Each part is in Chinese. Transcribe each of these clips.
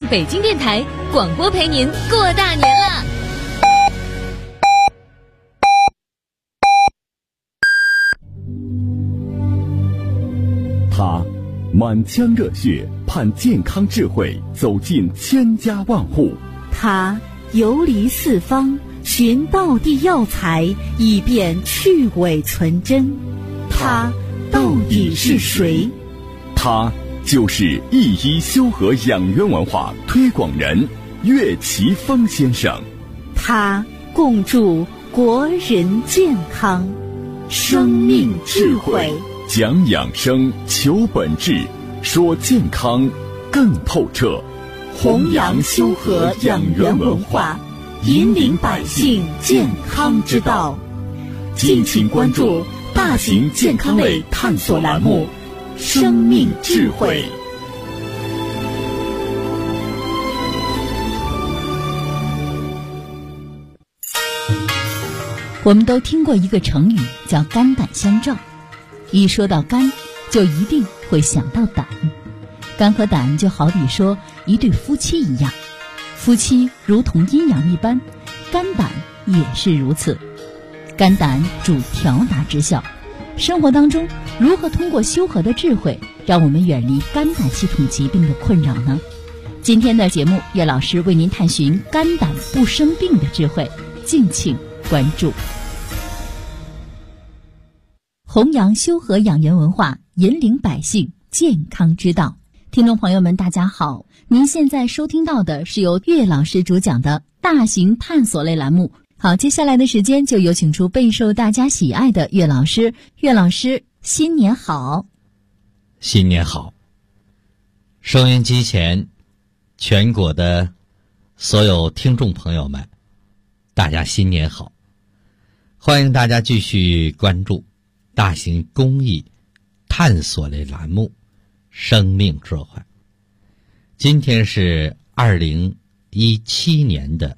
北京电台广播陪您过大年了。 他满腔热血盼健康智慧走进千家万户， 他游离四方寻道地药材，以便去伪存真。他到底是谁？ 他就是一一修和养元文化推广人岳奇峰先生。 他共筑国人健康，生命智慧， 讲养生，求本质，说健康更透彻， 弘扬修和养元文化，引领百姓健康之道。敬请关注大型健康类探索栏目《生命智慧》。 我们都听过一个成语叫肝胆相照，一说到肝就一定会想到胆，肝和胆就好比说一对夫妻一样，夫妻如同阴阳一般，肝胆也是如此。肝胆主调达之效，生活当中如何通过修和的智慧让我们远离肝胆系统疾病的困扰呢？今天的节目，岳老师为您探寻肝胆不生病的智慧，敬请关注。弘扬修和养元文化，引领百姓健康之道。听众朋友们大家好，您现在收听到的是由岳老师主讲的大型探索类栏目。好，接下来的时间就有请出备受大家喜爱的岳老师。岳老师，新年好！ 新年好！收音机前全国的所有听众朋友们，大家新年好！欢迎大家继续关注大型公益探索类栏目《生命智慧》。今天是2017年的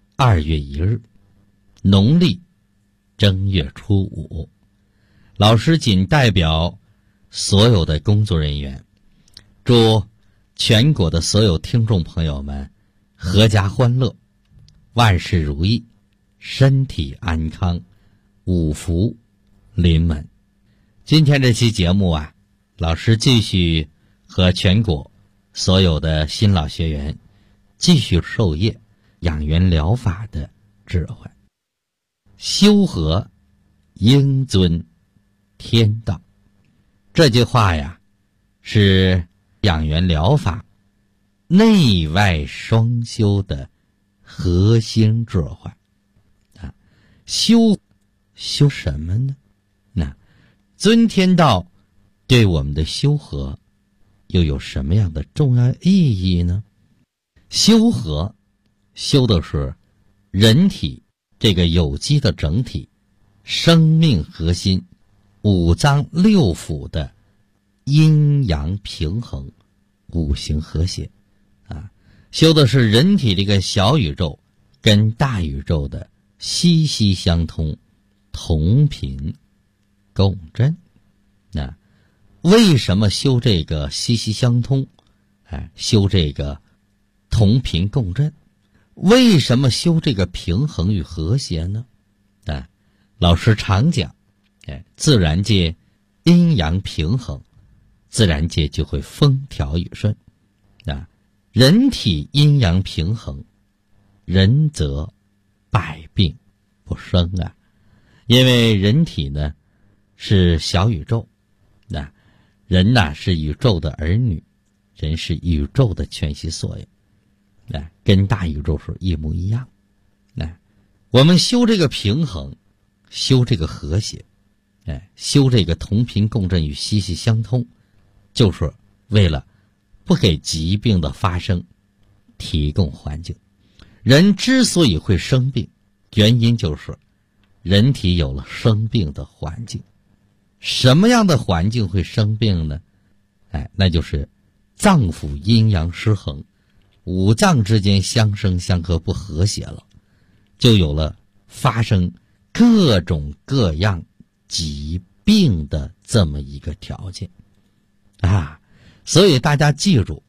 2月1日，农历正月初5。老师谨代表所有的工作人员，祝全国的所有听众朋友们阖家欢乐，万事如意，身体安康，五福临门。今天这期节目啊，老师继续和全国所有的新老学员继续授业养元疗法的智慧。修和应遵天道，这句话呀，是养元疗法内外双修的核心智慧啊。修什么呢？那遵天道对我们的修和又有什么样的重要意义呢？修和修的是人体这个有机的整体，生命核心，五脏六腑的阴阳平衡，五行和谐啊。修的是人体这个小宇宙跟大宇宙的息息相通，同频共振。那为什么修这个息息相通？修这个同频共振？为什么修这个平衡与和谐呢？老师常讲，自然界阴阳平衡，自然界就会风调雨顺。人体阴阳平衡，人则百病不生啊。因为人体呢是小宇宙，人呐是宇宙的儿女，人是宇宙的全息缩影，跟大宇宙是一模一样。我们修这个平衡，修这个和谐，修这个同频共振与息息相通，就是为了不给疾病的发生提供环境。人之所以会生病，原因就是人体有了生病的环境。什么样的环境会生病呢？那就是脏腑阴阳失衡，五脏之间相生相克不和谐了，就有了发生各种各样疾病的这么一个条件啊。所以大家记住，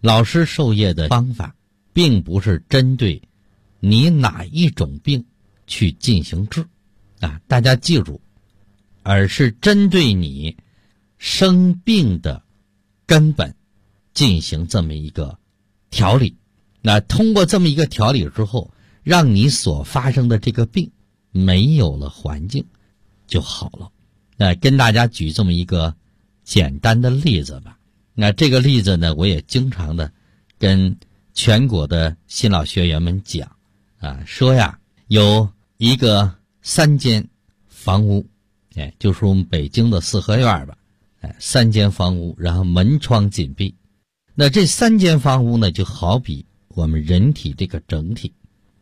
老师授业的方法并不是针对你哪一种病去进行治大家记住，而是针对你生病的根本进行这么一个调理。那通过这么一个调理之后，让你所发生的这个病没有了环境就好了。那跟大家举这么一个简单的例子吧。那这个例子呢，我也经常的跟全国的新老学员们讲说呀，有一个3间房屋，就是我们北京的四合院吧，3间房屋，然后门窗紧闭。那这3间房屋呢，就好比我们人体这个整体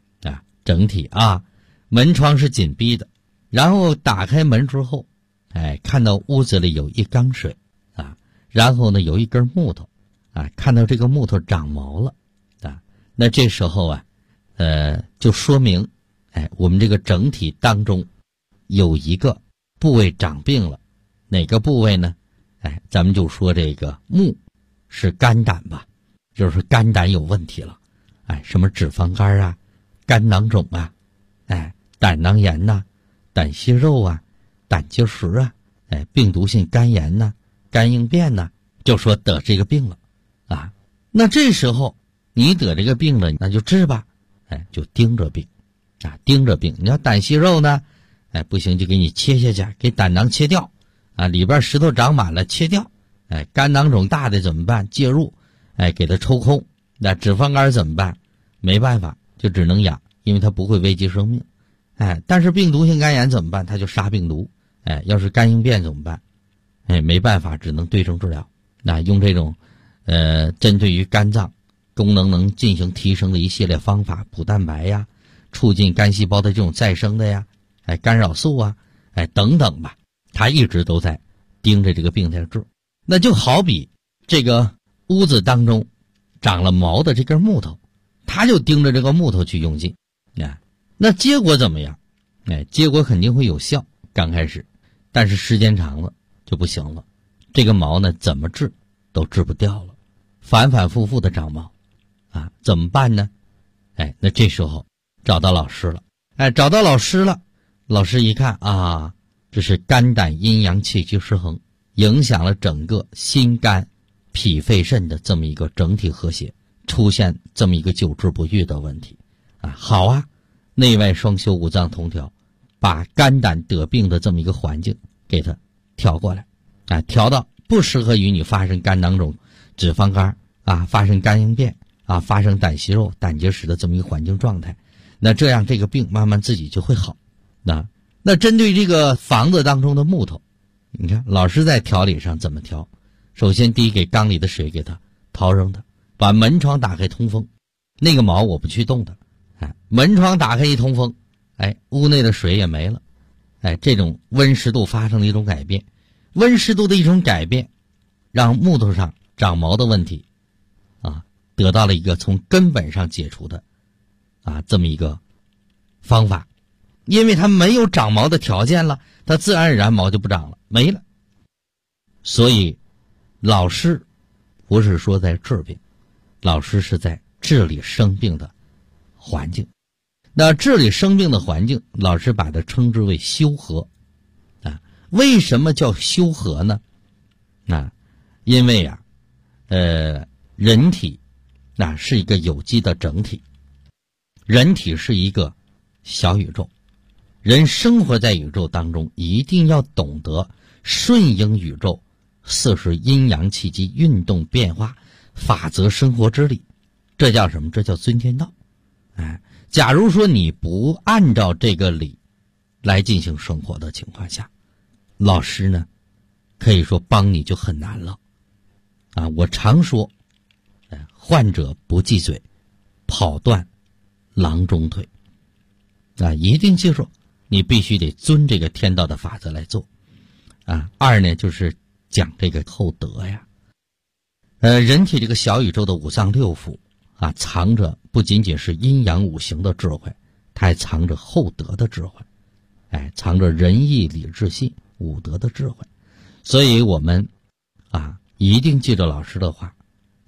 门窗是紧闭的，然后打开门之后看到屋子里有一缸水然后呢有一根木头看到这个木头长毛了那这时候就说明我们这个整体当中有一个部位长病了。哪个部位呢？咱们就说这个木是肝胆吧，就是肝胆有问题了什么脂肪肝肝囊肿胆囊炎胆息肉胆结石病毒性肝炎肝硬变就说得这个病了那这时候你得这个病了，那就治吧就盯着病盯着病。你要胆息肉呢不行就给你切下去，给胆囊切掉里边石头长满了切掉肝囊肿大的怎么办？介入给它抽空。那脂肪肝怎么办？没办法，就只能养，因为它不会危及生命但是病毒性肝炎怎么办？它就杀病毒要是肝硬变怎么办？没办法，只能对症治疗。那用这种针对于肝脏功能能进行提升的一系列方法，补蛋白促进肝细胞的这种再生的干扰素等等吧，他一直都在盯着这个病在治。那就好比这个屋子当中长了毛的这根木头，他就盯着这个木头去用劲那结果怎么样？结果肯定会有效，刚开始，但是时间长了就不行了。这个毛呢怎么治都治不掉了，反反复复的长毛怎么办呢？那这时候找到老师了找到老师了。老师一看这是肝胆阴阳气机失衡，影响了整个心肝脾肺肾的这么一个整体和谐，出现这么一个久治不愈的问题好内外双修，五脏同调，把肝胆得病的这么一个环境给它调过来调到不适合于你发生肝囊肿、脂肪肝发生肝硬变发生胆息肉、胆结石的这么一个环境状态。那这样这个病慢慢自己就会好。那针对这个房子当中的木头，你看老师在调理上怎么调？首先第一，给缸里的水给它掏扔它，把门窗打开通风，那个毛我不去动它门窗打开一通风屋内的水也没了这种温湿度发生了一种改变，温湿度的一种改变让木头上长毛的问题得到了一个从根本上解除的这么一个方法。因为它没有长毛的条件了，它自然而然毛就不长了，没了。所以老师不是说在治病，老师是在治理生病的环境。那治理生病的环境，老师把它称之为修和为什么叫修和呢？因为人体是一个有机的整体，人体是一个小宇宙，人生活在宇宙当中，一定要懂得顺应宇宙四时阴阳气机运动变化法则生活之理。这叫什么？这叫遵天道。假如说你不按照这个理来进行生活的情况下，老师呢可以说帮你就很难了我常说患者不忌嘴，跑断郎中腿一定记住，你必须得遵这个天道的法则来做二呢就是讲这个厚德呀。人体这个小宇宙的五脏六腑藏着不仅仅是阴阳五行的智慧，它还藏着厚德的智慧藏着仁义礼智信五德的智慧。所以我们一定记着老师的话，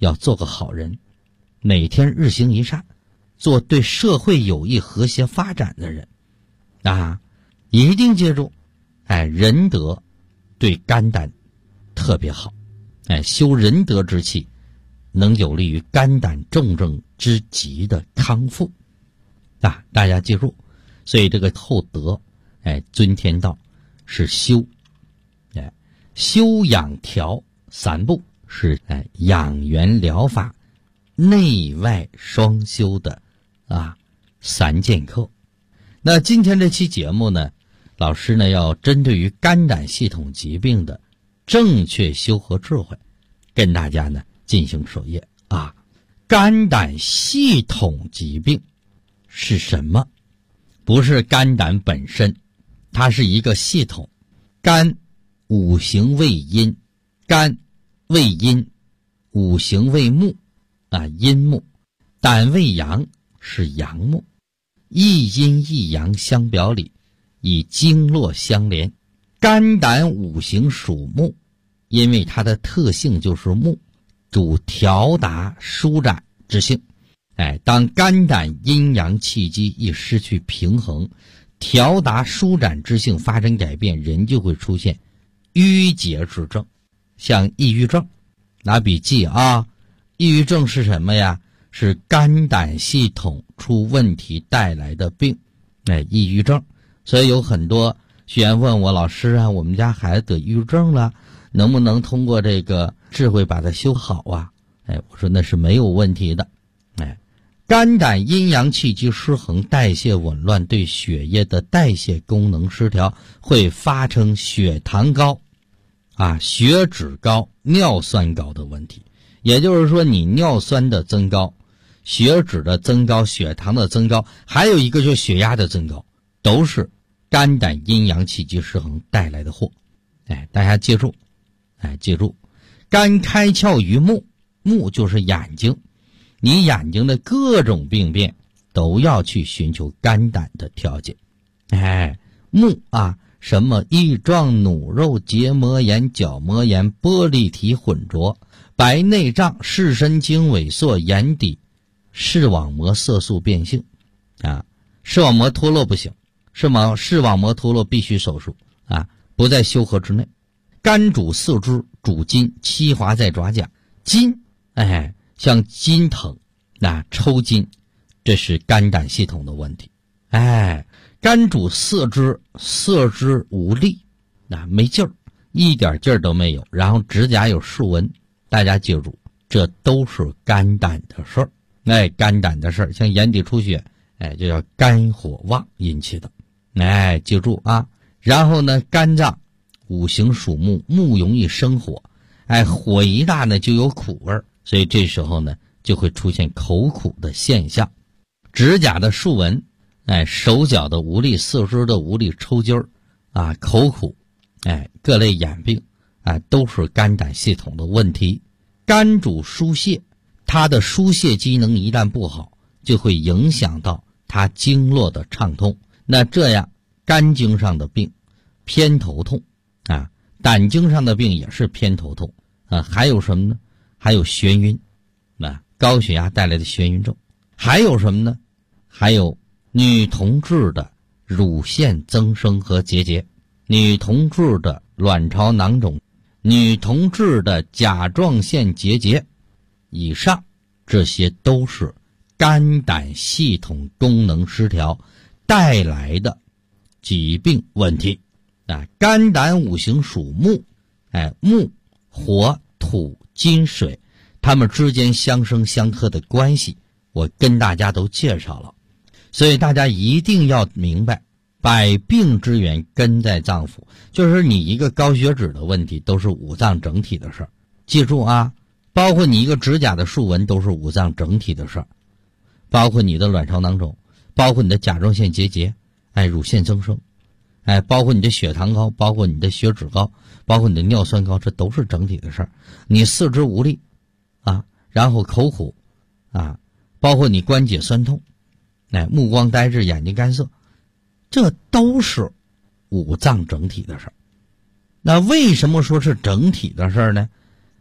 要做个好人，每天日行一善，做对社会有益和谐发展的人啊！一定记住，仁德对肝胆特别好，修仁德之气，能有利于肝胆重症之疾的康复啊！大家记住，所以这个厚德，尊天道是修，修养调三步是养元疗法内外双修的三剑客。那今天这期节目呢，老师呢要针对于肝胆系统疾病的正确修和智慧，跟大家呢进行授业啊。肝胆系统疾病是什么？不是肝胆本身，它是一个系统。肝五行为阴，肝为阴，五行为木阴木；胆为阳，是阳木。一阴一阳相表里，以经络相连。肝胆五行属木，因为它的特性就是木，主调达舒展之性。当肝胆阴阳气机一失去平衡，调达舒展之性发生改变，人就会出现郁结之症，像抑郁症。拿笔记啊，抑郁症是什么呀？是肝胆系统出问题带来的病，抑郁症。所以有很多学员问我，老师啊，我们家孩子得抑郁症了，能不能通过这个智慧把它修好啊？我说那是没有问题的。肝胆阴阳气机失衡，代谢紊乱，对血液的代谢功能失调，会发生血糖高血脂高、尿酸高的问题。也就是说，你尿酸的增高、血脂的增高、血糖的增高，还有一个就是血压的增高，都是肝胆阴阳气机失衡带来的祸。大家记住，记住，肝开窍于目，目就是眼睛，你眼睛的各种病变都要去寻求肝胆的调节。目什么翼状弩肉结膜炎、角膜炎、玻璃体混浊、白内障、视神经萎缩、眼底视网膜色素变性视网膜脱落不行，视网膜脱落必须手术不在修和之内。肝主四肢，主筋，七华在爪甲。筋像筋疼抽筋，这是肝胆系统的问题。肝主四肢，四肢无力没劲儿，一点劲儿都没有，然后指甲有竖纹。大家记住，这都是肝胆的事儿。肝胆的事儿，像眼底出血就叫肝火旺引起的。记住啊。然后呢，肝脏五行属木，木容易生火，火一大呢就有苦味儿，所以这时候呢就会出现口苦的现象。指甲的竖纹，手脚的无力，四肢的无力，抽筋儿口苦，各类眼病都是肝胆系统的问题。肝主疏泄，它的疏泄机能一旦不好，就会影响到它经络的畅通。那这样肝经上的病偏头痛胆经上的病也是偏头痛还有什么呢？还有眩晕高血压带来的眩晕症。还有什么呢？还有女同志的乳腺增生和结节，女同志的卵巢囊肿，女同志的甲状腺结节。以上这些都是肝胆系统功能失调带来的疾病问题肝胆五行属木，木、火、土、金、水，它们之间相生相克的关系我跟大家都介绍了。所以大家一定要明白，百病之源根在脏腑，就是你一个高血脂的问题都是五脏整体的事儿。记住包括你一个指甲的竖纹都是五脏整体的事儿，包括你的卵巢囊肿，包括你的甲状腺结节，乳腺增生，包括你的血糖高，包括你的血脂高，包括你的尿酸高，这都是整体的事儿。你四肢无力然后口苦包括你关节酸痛，目光呆滞，眼睛干涩，这都是五脏整体的事儿。那为什么说是整体的事儿呢？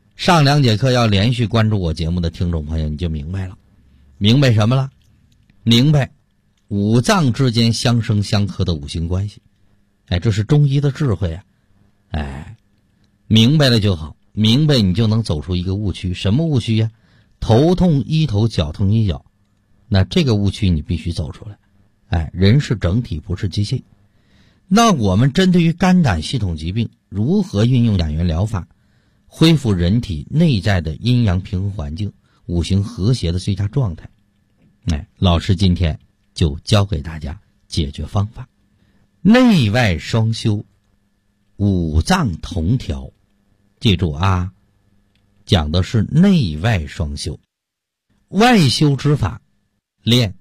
上2节课要连续关注我节目的听众朋友，你就明白了。明白什么了？明白五脏之间相生相克的五行关系。这是中医的智慧啊。明白了就好，明白你就能走出一个误区。什么误区呀？头痛医头，脚痛医脚。那这个误区你必须走出来。人是整体，不是机械。那我们针对于肝胆系统疾病，如何运用养元疗法，恢复人体内在的阴阳平衡环境，五行和谐的最佳状态？老师今天就教给大家解决方法。内外双修，五脏同调。记住啊，讲的是内外双修。外修之法，练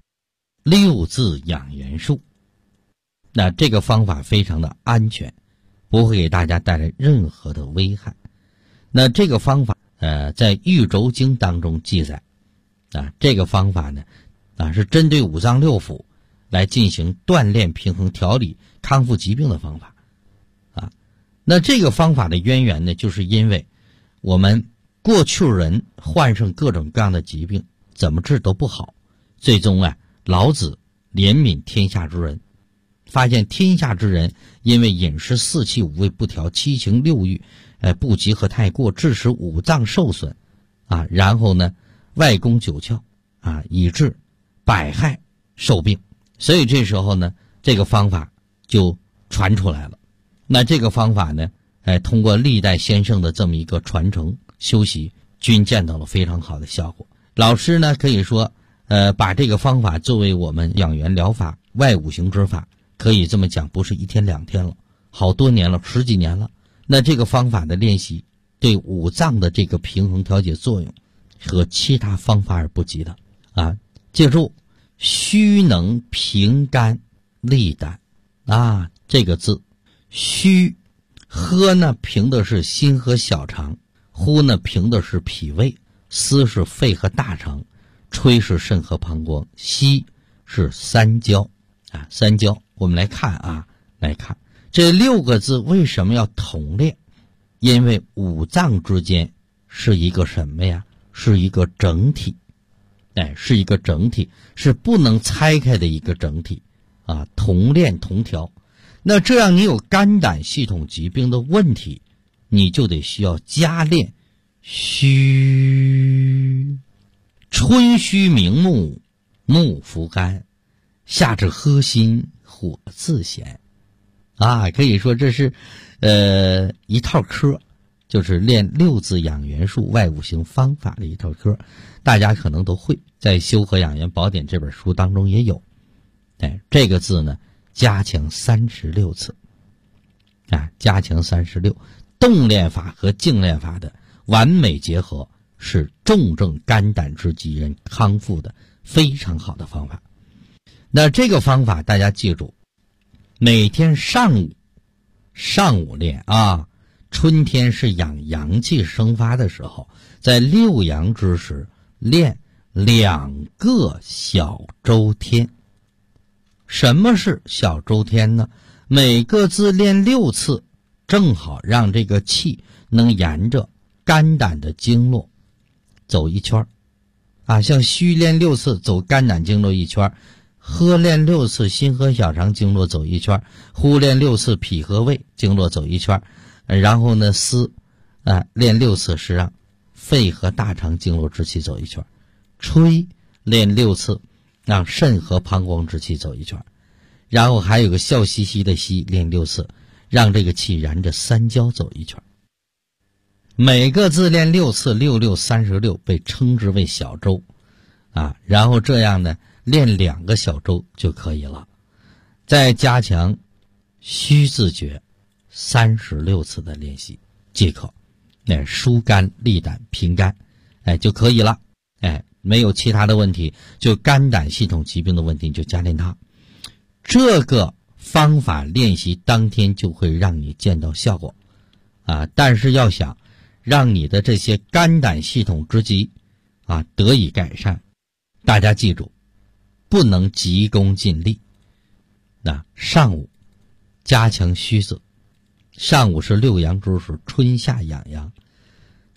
6字养元术。那这个方法非常的安全，不会给大家带来任何的危害。那这个方法在《玉轴经》当中记载这个方法呢是针对五脏六腑来进行锻炼、平衡、调理、康复疾病的方法那这个方法的渊源呢，就是因为我们过去人患上各种各样的疾病，怎么治都不好，最终老子怜悯天下之人，发现天下之人因为饮食4气5味不调，七情6欲不及和太过，致使五脏受损然后呢外攻九窍以致百害受病。所以这时候呢，这个方法就传出来了。那这个方法呢通过历代先生的这么一个传承修习，均见到了非常好的效果。老师呢可以说把这个方法作为我们养元疗法外五行之法，可以这么讲，不是1天2天了，好多年了，10几年了。那这个方法的练习对五脏的这个平衡调节作用和其他方法而不及的记住，虚能平肝利胆这个字，虚喝呢平的是心和小肠，呼呢平的是脾胃，思是肺和大肠，吹是肾和膀胱，息是三焦三焦。我们来看这6个字为什么要同练？因为五脏之间是一个什么呀？是一个整体是一个整体，是不能拆开的一个整体同练同调。那这样你有肝胆系统疾病的问题，你就得需要加练虚。春虚明目，目伏肝，夏至喝心，火自咸可以说这是一套科，就是练6字养元术外五行方法的一套科，大家可能都会，在《修和养元宝典》这本书当中也有。这个字呢加强36次加强36，动练法和静练法的完美结合，是重症肝胆之疾人康复的非常好的方法。那这个方法大家记住，每天上午练春天是养阳气生发的时候，在6阳之时练2个小周天。什么是小周天呢？每个字练6次，正好让这个气能沿着肝胆的经络走一圈像虚练6次走肝胆经络一圈，喝练6次心和小肠经络走一圈，呼练6次脾和胃经络走一圈，然后呢思练6次是让肺和大肠经络之气走一圈，吹练6次让肾和膀胱之气走一圈，然后还有个笑嘻嘻的吸练6次，让这个气沿着三焦走一圈。每个字练6次，6 6 36，被称之为小周然后这样呢练2个小周就可以了。再加强虚字诀36次的练习即可，疏肝利胆平肝就可以了。没有其他的问题，就肝胆系统疾病的问题就加练它。这个方法练习当天就会让你见到效果但是要想让你的这些肝胆系统之疾得以改善，大家记住，不能急功近利。上午加强虚字，上午是6阳之时，春夏养阳。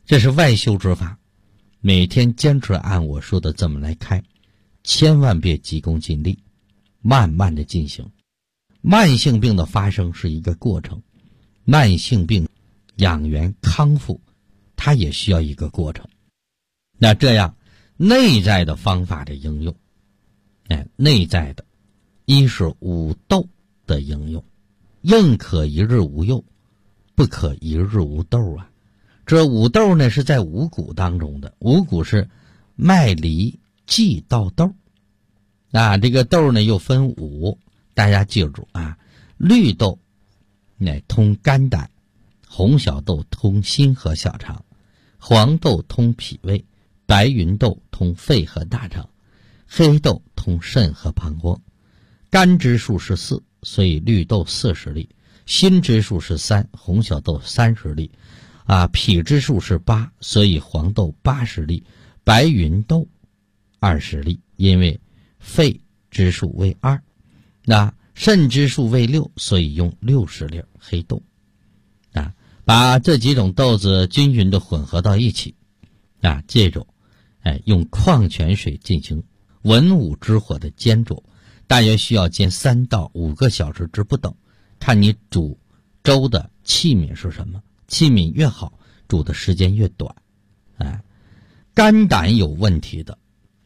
这是外修之法，每天坚持按我说的这么来开，千万别急功近利，慢慢的进行。慢性病的发生是一个过程，慢性病养元康复它也需要一个过程。那这样内在的方法的应用，内在的一是五斗的应用，宁可一日无忧，不可一日无豆啊。这五斗呢是在五谷当中的，五谷是麦藜稷稻豆啊，这个豆呢又分五，大家记住啊，绿豆通肝胆，红小豆通心和小肠，黄豆通脾胃，白芸豆通肺和大肠，黑豆通肾和膀胱。肝之数是4，所以绿豆40粒；心之数是3，红小豆30粒；脾之数是8，所以黄豆80粒，白芸豆20粒。因为肺之数为2，那肾之数为6，所以用60粒黑豆。把这几种豆子均匀的混合到一起，这种用矿泉水进行文武之火的煎煮，大约需要煎3到5个小时之不等，看你煮粥的器皿是什么，器皿越好，煮的时间越短。肝胆有问题的，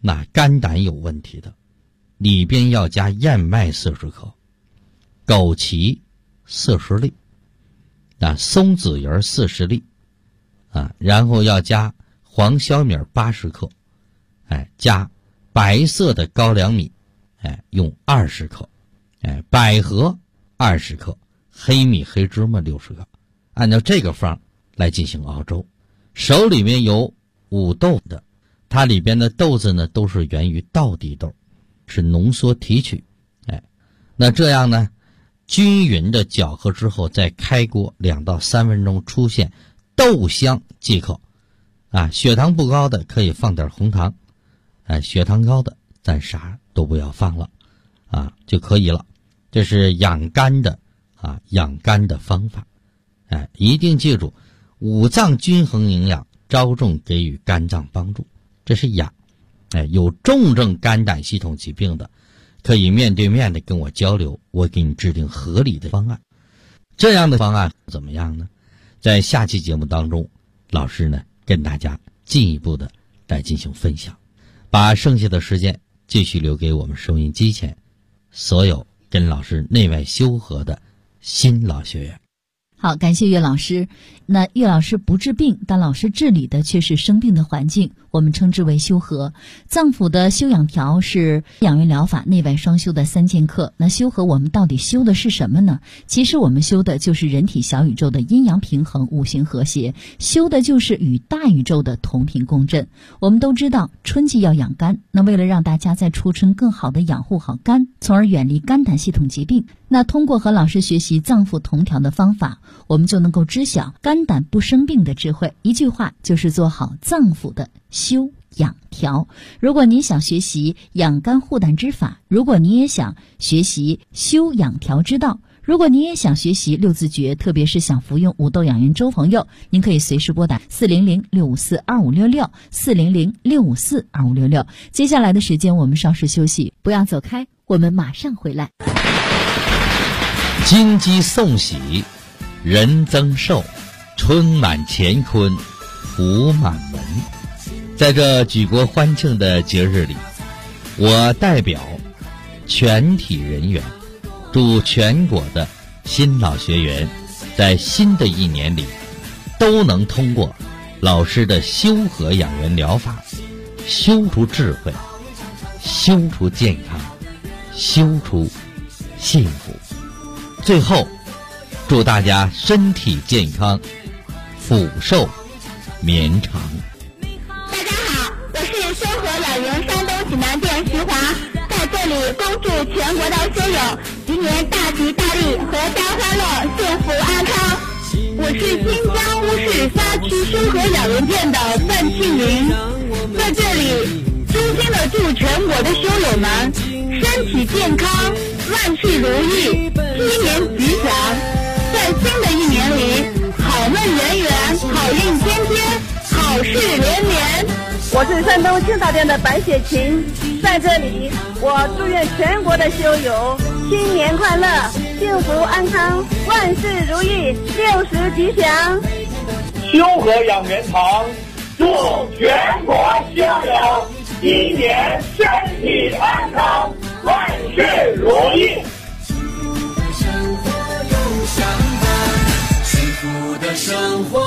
里边要加燕麦40克，枸杞40粒，松子仁40粒，然后要加黄小米80克，加白色的高粱米，用20克，百合20克，黑米黑芝麻60克，按照这个方来进行熬粥。手里面有五豆的，它里边的豆子呢都是源于稻地豆，是浓缩提取，那这样呢均匀的搅和之后，再开锅2到3分钟，出现豆香即可。血糖不高的可以放点红糖，血糖高的咱啥都不要放了，就可以了。这是养肝的方法。一定记住，五脏均衡营养，着重给予肝脏帮助，这是养。有重症肝胆系统疾病的，可以面对面的跟我交流，我给你制定合理的方案。这样的方案怎么样呢？在下期节目当中，老师呢跟大家进一步的来进行分享，把剩下的时间继续留给我们收音机前所有跟老师内外修合的新老学员。 好，感谢岳老师。那岳老师不治病，但老师治理的却是生病的环境，我们称之为修和。脏腑的修养调是养元疗法内外双修的3剑客。那修和我们到底修的是什么呢？其实我们修的就是人体小宇宙的阴阳平衡，五行和谐，修的就是与大宇宙的同频共振。我们都知道春季要养肝，那为了让大家在初春更好的养护好肝，从而远离肝胆系统疾病，那通过和老师学习脏腑同调的方法，我们就能够知晓肝胆不生病的智慧。一句话就是做好脏腑的修养调。如果您想学习养肝护胆之法，如果您也想学习修养调之道，如果您也想学习六字诀，特别是想服用五豆养元粥朋友，您可以随时拨打400-654-2566 400-654-2566。接下来的时间我们稍事休息，不要走开，我们马上回来。 金鸡送喜，人增寿，春满乾坤，福满门。在这举国欢庆的节日里，我代表全体人员，祝全国的新老学员在新的一年里都能通过老师的修和养元疗法，修出智慧，修出健康，修出幸福。最后祝大家身体健康，福寿绵长。 大家好，我是修和养元山东济南店徐华，在这里恭祝全国的修友今年大吉大利，阖家欢乐，幸福安康。我是新疆乌市沙区修和养元店的范庆云，在这里衷心的祝全国的修友们身体健康，万事如意，鸡年吉祥。在新的一年里，好梦圆圆，好运天天， 事连连。 我是山东青岛店的白雪琴，在这里我祝愿全国的修友新年快乐，幸福安康，万事如意，60吉祥。 修和养元堂祝全国修友新年身体安康，万事如意。 幸福的生活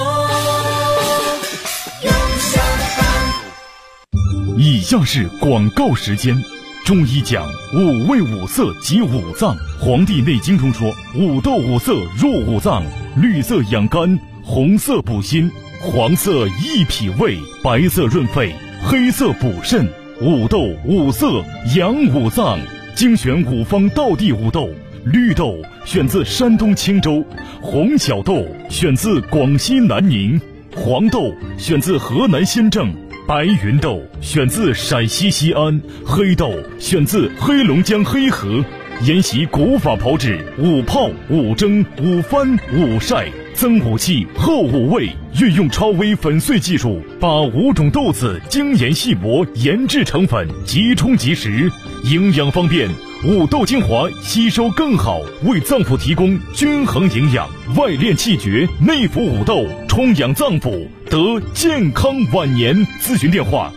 有相伴。 以下是广告时间。中医讲五味五色及五脏，《黄帝内经》中说五豆五色入五脏，绿色养肝，红色补心，黄色益脾胃，白色润肺，黑色补肾。五豆五色养五脏，精选五方道地五豆。绿豆选自山东青州，红小豆选自广西南宁，黄豆选自河南新郑，白云豆选自陕西西安，黑豆选自黑龙江黑河。沿袭古法炮制，五泡、五蒸、五翻、五晒，增五气，厚五味，运用超微粉碎技术，把5种豆子精研细磨，研制成粉，即冲即食，营养方便。五豆精华吸收更好，为脏腑提供均衡营养，外练气绝，内服五豆，充养脏腑，得健康晚年。咨询电话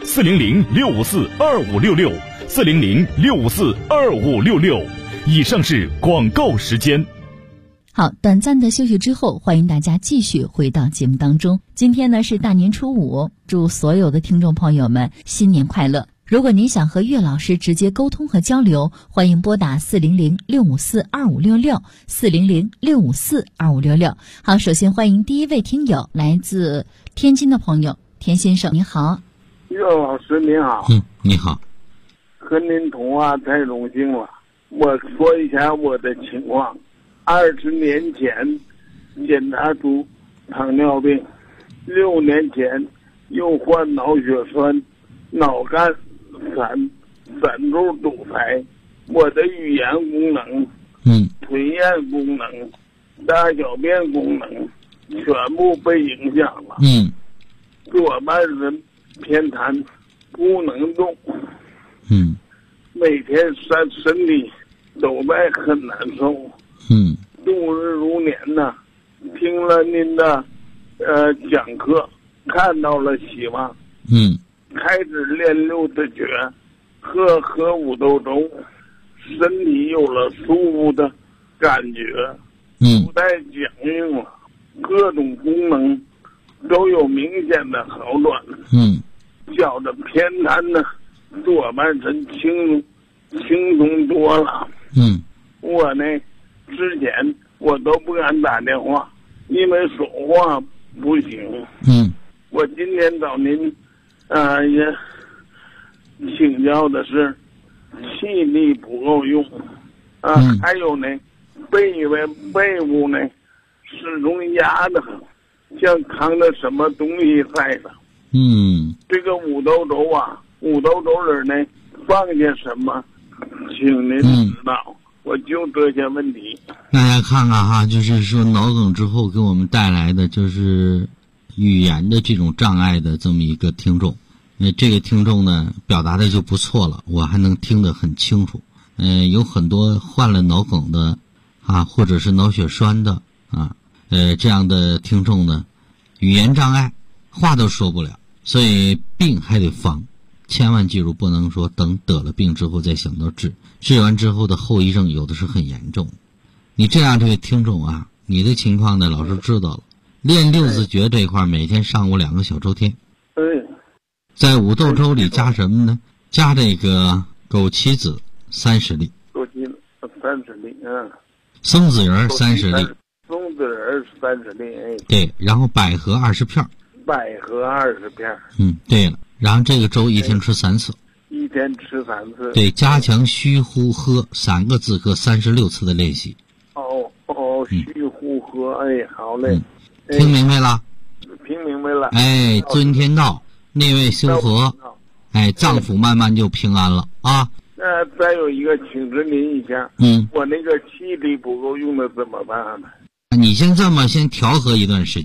400-654-2566，400-654-2566。以上是广告时间。 好，短暂的休息之后，欢迎大家继续回到节目当中。今天呢是大年初5，祝所有的听众朋友们新年快乐。如果您想和岳老师直接沟通和交流，欢迎拨打400-654-2566，400-654-2566。好，首先欢迎第一位听友，来自天津的朋友田先生，你好。 岳老师您好。 你好。 和您通话太荣幸了。我说一下我的情况，20年前检查出糖尿病，6年前又患脑血栓、脑干3柱堵塞，我的语言功能、吞咽功能、大小便功能全部被影响了。左半身偏瘫，不能动。每天身体都在很难受。度日如年呐。听了您的讲课，看到了希望。开始练6字诀，喝五豆粥，身体有了舒服的感觉，不再僵硬了，各种功能都有明显的好转。脚的偏瘫呢，左半身轻松多了。我呢，之前我都不敢打电话，因为说话不行。我今天找您也请教的是气力不够用还有呢背部呢始终压得很，像扛着什么东西在的。这个五豆粥五豆粥里呢放些什么，请您指导。我就这些问题。 大家看看哈，就是说脑梗之后给我们带来的就是语言的这种障碍的这么一个听众。这个听众呢表达的就不错了，我还能听得很清楚。有很多患了脑梗的或者是脑血栓的这样的听众呢，语言障碍，话都说不了，所以病还得防。千万记住，不能说等得了病之后再想到治完之后的后遗症有的是很严重。你这样，这位听众你的情况呢老师知道了。练6字诀这一块，每天上午2个小周天。在五豆粥里加什么呢？加这个枸杞子30粒， 枸杞子30粒， 松子仁30粒， 松子仁30粒， 对，然后百合20片， 百合20片， 对了，然后这个粥一天吃3次， 一天吃3次， 对，加强虚呼喝3个字各36次的练习。 虚呼喝，好嘞， 听明白了？ 听明白了。 尊天道，内外修和，脏腑慢慢就平安了啊。 再有一个，请示您一下，我那个气力不够用的怎么办呢？ 你先这么先调和一段时间，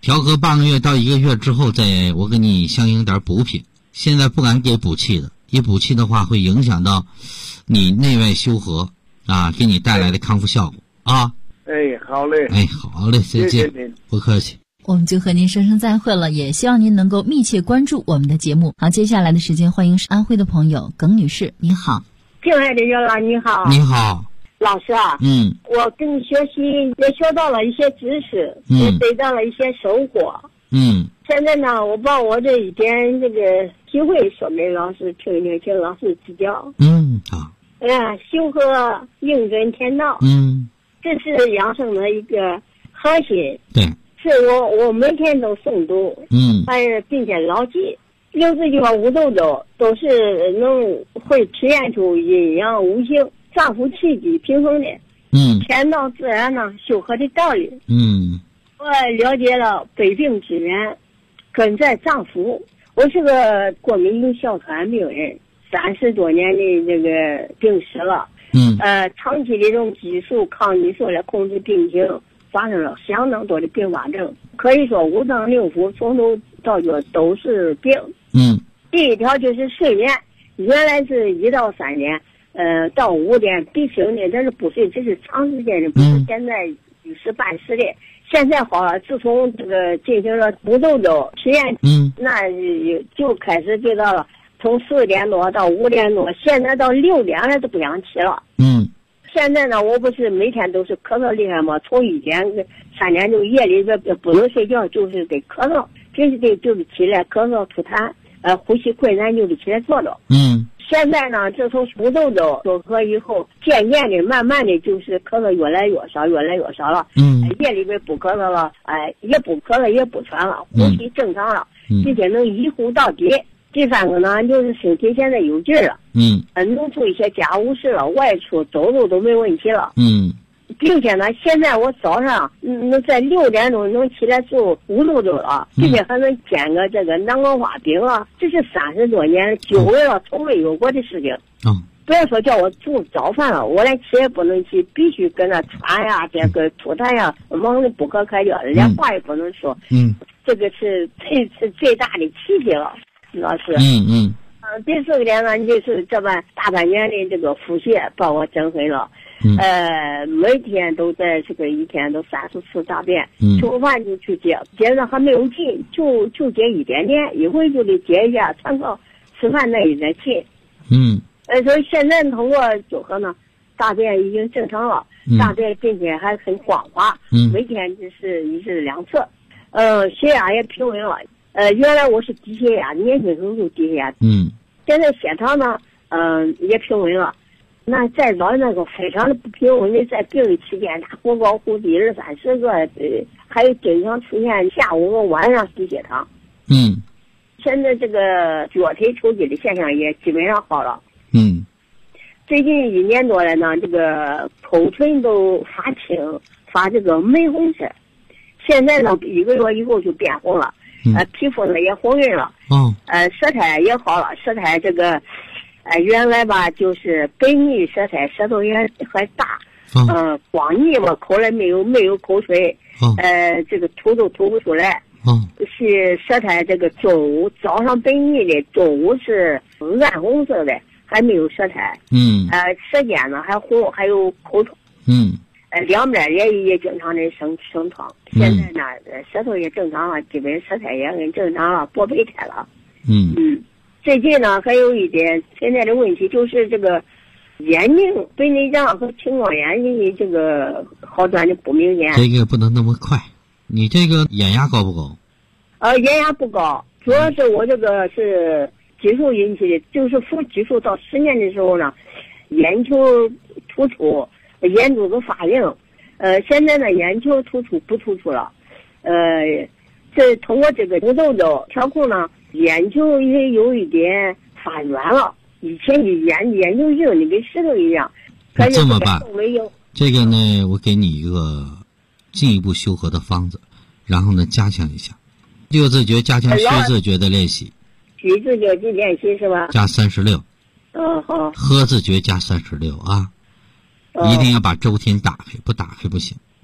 调和半个月到1个月之后，我给你相应点补品。现在不敢给补气的，一补气的话会影响到你内外修和啊，给你带来的康复效果啊。 好嘞。 好嘞，再见。 谢谢您， 不客气。 我们就和您说声再会了，也希望您能够密切关注我们的节目。好，接下来的时间欢迎安徽的朋友耿女士，你好。 敬爱的岳老你好。 你好。 老师啊，我跟你学习也学到了一些知识，也得到了一些收获。现在呢，我把我这一点这个体会说给老师听听，请老师指教。 好。 修和应准天道。这是养生的一个核心。 对。 是我每天都诵读。并且牢记。6字诀5斗斗都是会体现出阴阳五行、脏腑气机平衡的。天道自然呢修和的道理。我了解了百病之源根在脏腑。我是个过敏性哮喘病人，30多年的这个病史了。长期的这种激素、抗激素来控制病情，发生了相当多的并发症。可以说五脏六腑从头到脚都是病。第一条就是睡眠，原来是1到3点，到5点必醒的，但是不睡，这是长时间的，不是现在一时半时的。现在好了，自从这个进行了5斗斗实验，那就开始知道了，从4点多到5点多，现在到6点了都不想起了。现在呢，我不是每天都是咳嗽厉害吗？从以前3点就夜里不能睡觉，就是得咳嗽，平时得就是起来咳嗽吐痰，呼吸困难就得起来坐着。现在呢，自从5斗斗做和以后，渐渐的、慢慢的，就是咳嗽越来越少，越来越少了。夜里边不咳嗽了，也不咳了，也不喘了，呼吸正常了，并且能一呼到底。第3个呢，就是身体现在有劲儿了，能做一些家务事了，外出走走都没问题了。并且呢，现在我早上能在6点钟能起来做5斗斗了，并且还能煎个这个南瓜花饼啊，这是30多年久违了，从未有过的事情。不要说叫我做早饭了，我连起也不能起，必须跟着喘呀，这个吐痰呀，忙得不可开交，连话也不能说。这个是最大的奇迹了，老师。第4个点呢，就是这大半年的这个腹泻把我整回了。每天都在这个一天都30次大便，吃过饭就去解，解的还没有劲，就解一点点，一会就得解一下，参考吃饭那一点劲。所以现在通过灸和呢，大便已经正常了，大便并且还很光滑，每天就是1至2次。血压也平稳了。原来我是低血压，年轻时候就低血压。现在血糖呢，也平稳了。那再早那个非常的不平稳的，在病的期间，他忽高忽低20-30个，还有经常出现下午和晚上低血糖。现在这个脚腿抽筋的现象也基本上好了。最近1年多来呢，这个口唇都发青，发这个玫红色。现在呢，1个月以后就变红了。皮肤呢也红润了。舌苔也好了，舌苔这个。原来吧，就是白腻舌苔，舌头也还大，光腻嘛，口里没有口水，这个吐都吐不出来，是舌苔这个中午早上白腻的，中午是暗红色的，还没有舌苔，舌尖呢还红，还有口痛，两边也经常的生疮，现在呢舌头也正常了，基本舌苔也很正常了，不备胎了，最近呢，还有一点现在的问题就是这个眼睛白内障和青光眼的这个好转的不明显。 这个不能那么快。你这个眼压高不高？ 眼压不高，主要是我这个是激素引起的，就是负激素到10年的时候呢，眼球突出，眼珠子发硬。现在呢，眼球突出不突出了。这通过这个5斗斗调控呢。眼球也有一点发软了，以前的眼球硬的跟石头一样。 那这么办？这个呢，我给你一个进一步修和的方子，然后呢加强一下6字诀，加强虚字诀的练习。 虚字诀的练习是吧？ 加36。 好。 喝字诀加36啊！一定要把周天打开，不打开不行。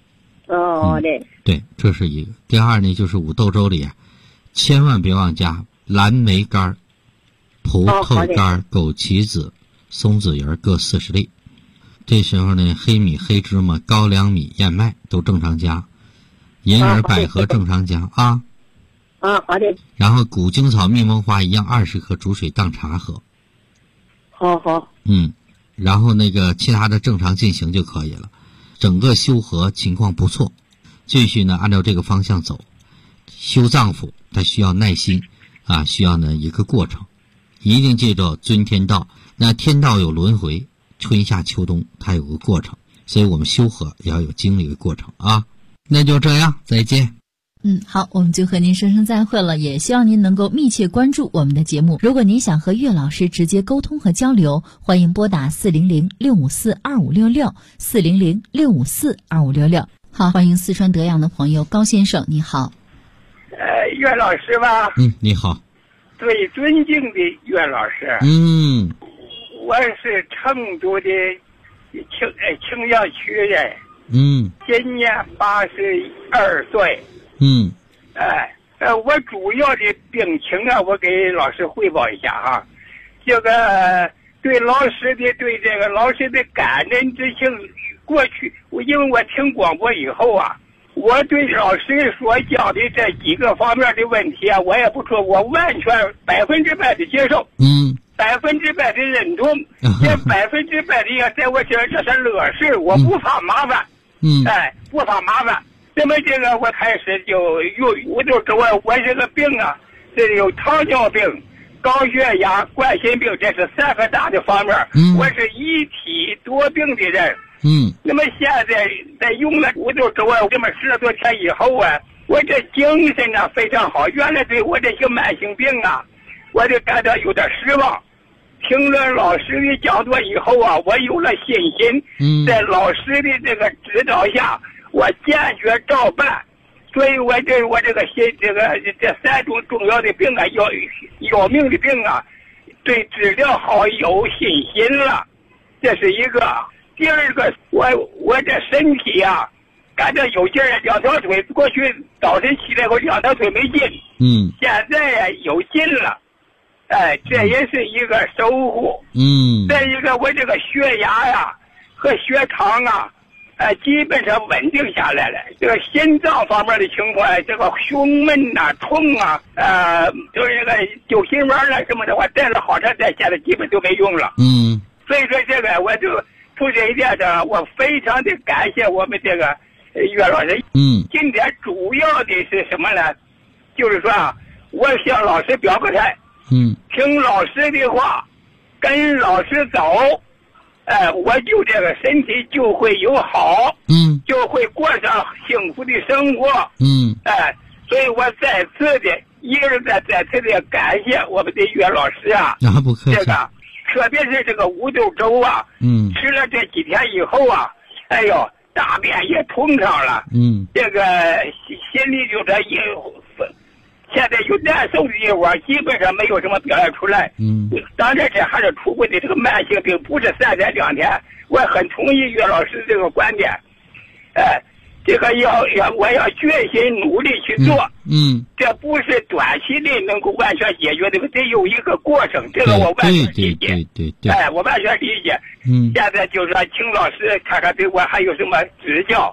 哦，对。 对，这是一个。第二呢，就是五豆粥里千万别忘加蓝莓干、葡萄干、枸杞子、松子仁各40粒。这时候呢，黑米、黑芝麻、高粱米、燕麦都正常加，银耳、百合正常加啊。 好的。 然后谷精草、蜜蜂花一样20克，煮水当茶喝。 好。 然后那个其他的正常进行就可以了。整个修和情况不错，继续呢按照这个方向走。修脏腑它需要耐心啊，需要呢一个过程，一定记住尊天道。那天道有轮回，春夏秋冬它有个过程，所以我们修和也要有经历的过程啊。那就这样，再见。 好，我们就和您说声再会了，也希望您能够密切关注我们的节目。如果您想和岳老师直接沟通和交流，欢迎拨打400-654-2566 400-654-2566。好，欢迎四川德阳的朋友高先生，你好。 岳老师吧。 你好。 最尊敬的岳老师。我是成都的青阳区人。今年82岁。我主要的病情我给老师汇报一下哈。这个对老师的感恩之情，过去因为我听广播以后我对老师所讲的这几个方面的问题我也不说，我完全100%的接受，100%的认同，这100%的在我这是乐事，我不怕麻烦，不怕麻烦。那么这个我开始就我就知道我这个病这有糖尿病、高血压、冠心病，这是3个大的方面。我是一体多病的人。那么现在用了五豆粥这么10多天以后我这精神非常好。原来对我这些慢性病我就感到有点失望。听了老师的讲座以后我有了信心。在老师的这个指导下，我坚决照办。所以我这个这3种重要的病要命的病对治疗好有信心了。这是一个。第二个，我这身体感觉有劲儿，2条腿过去早晨起来我2条腿没劲，现在有劲了，这也是一个收获。再一个，我这个血压和血糖基本上稳定下来了。这个心脏方面的情况，这个胸闷痛就是这个救心丸什么的，我带了好长时间，现在基本都没用了。所以说这个我就从这一点上，我非常的感谢我们这个岳老师。今天主要的是什么呢？就是说我向老师表个态，听老师的话，跟老师走，我就这个身体就会有好，就会过上幸福的生活。所以我再次的感谢我们的岳老师不客气。 这个特别是这个五豆粥吃了这几天以后哎呦，大便也通畅了。这个心里就这现在有难受的地方，基本上没有什么表现出来。当然这还是出轨的这个慢性病，不是3天2天。我很同意岳老师这个观点。这个我要决心努力去做。这不是短期内能够完全解决的，得有一个过程。这个我完全理解。 对。 我完全理解。现在就是说，请老师看看对我还有什么指教。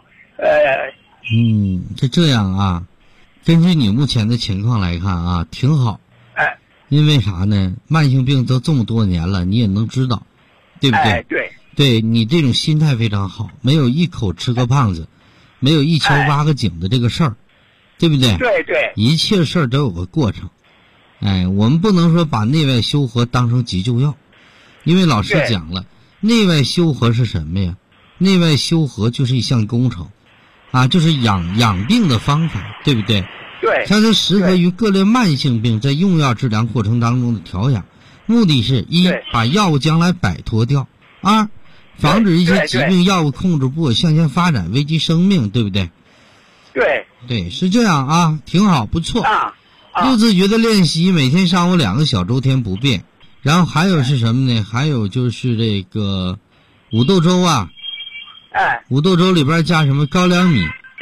是这样根据你目前的情况来看挺好。因为啥呢？慢性病都这么多年了，你也能知道，对不对？对你这种心态非常好，没有一口吃个胖子，没有一敲挖个井的这个事儿，对不对？ 对。 一切事儿都有个过程。我们不能说把内外修和当成急救药，因为老师讲了，内外修和是什么呀？内外修和就是一项工程就是养病的方法，对不对？ 对。 它是适合于各类慢性病在用药治疗过程当中的调养，目的是一，把药物将来摆脱掉；2，防止一些疾病药物控制不稳向前发展，危及生命，对不对？对，是这样挺好，不错。六字诀的练习，每天上午2个小周天不变。然后还有是什么呢？还有就是这个五豆粥五豆粥里边加什么高粱米、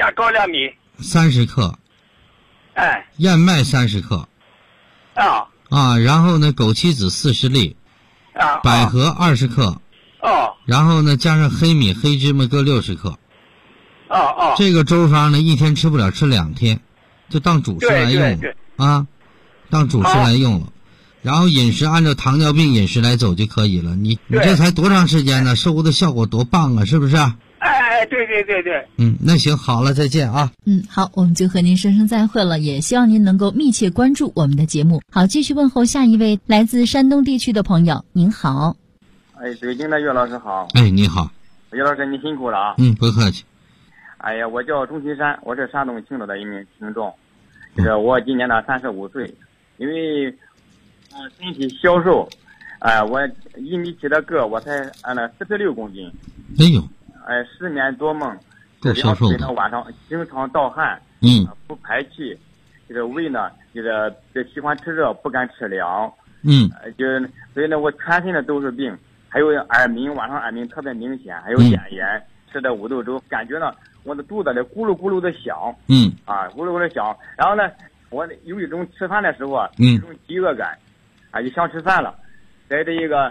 加高粱米 30克。 哎。 燕麦30克。然后呢，枸杞子40粒。百合20克。然后呢，加上黑米、黑芝麻各60克。这个粥方呢，一天吃不了，吃2天，就当主食来用啊，当主食来用了。然后饮食按照糖尿病饮食来走就可以了。你这才多长时间呢？收的效果多棒啊，是不是？ 对。 那行，好了，再见啊。 好，我们就和您说声再会了，也希望您能够密切关注我们的节目。好，继续问候下一位来自山东地区的朋友，您好。 北京的岳老师好。 你好。 岳老师，你辛苦了啊。 不客气。 我叫钟新山，我是山东青岛的一名听众。我今年呢35岁，因为身体消瘦，我1米7的个，我才46公斤。 哎呦。 失眠多梦， 够消瘦的。 呢晚上经常盗汗，不排气，胃呢喜欢吃热，不敢吃凉。所以呢我全身的都是病，还有耳鸣，晚上耳鸣特别明显，还有癜炎。吃的五豆粥，感觉呢我的肚子里咕噜咕噜的响，咕噜咕噜响。然后呢，我有一种吃饭的时候一种饥饿感，就想吃饭了。在这个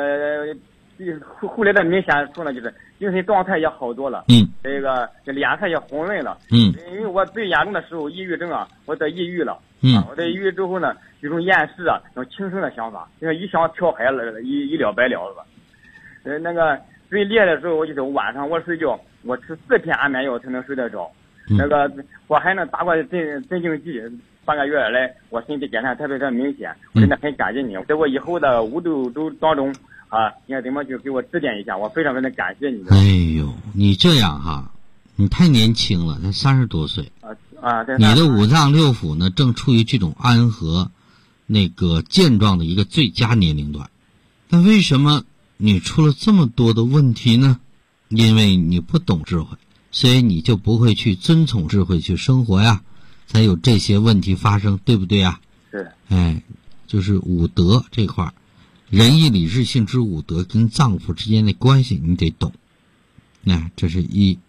后来的明显处呢，就是精神状态也好多了，这脸色也红润了，因为我最严重的时候抑郁症我得抑郁了，我得抑郁之后呢，有种厌世那种轻生的想法，就是一想跳海了，一了百了了。那个最烈的时候，我就是晚上我睡觉，我吃4片安眠药才能睡得着。我还能打过镇静剂，3个月来我身体改善特别的明显，我真的很感谢你。在我以后的五豆粥当中你看怎么就给我指点一下，我非常非常感谢你。 哎呦，你这样你太年轻了，才30多岁你的五脏六腑呢，正处于这种安和健壮的一个最佳年龄段。但为什么你出了这么多的问题呢？因为你不懂智慧，所以你就不会去遵从智慧去生活呀，才有这些问题发生，对不对呀？ 是。 就是五德这块，仁义礼智信之五德跟脏腑之间的关系你得懂。这是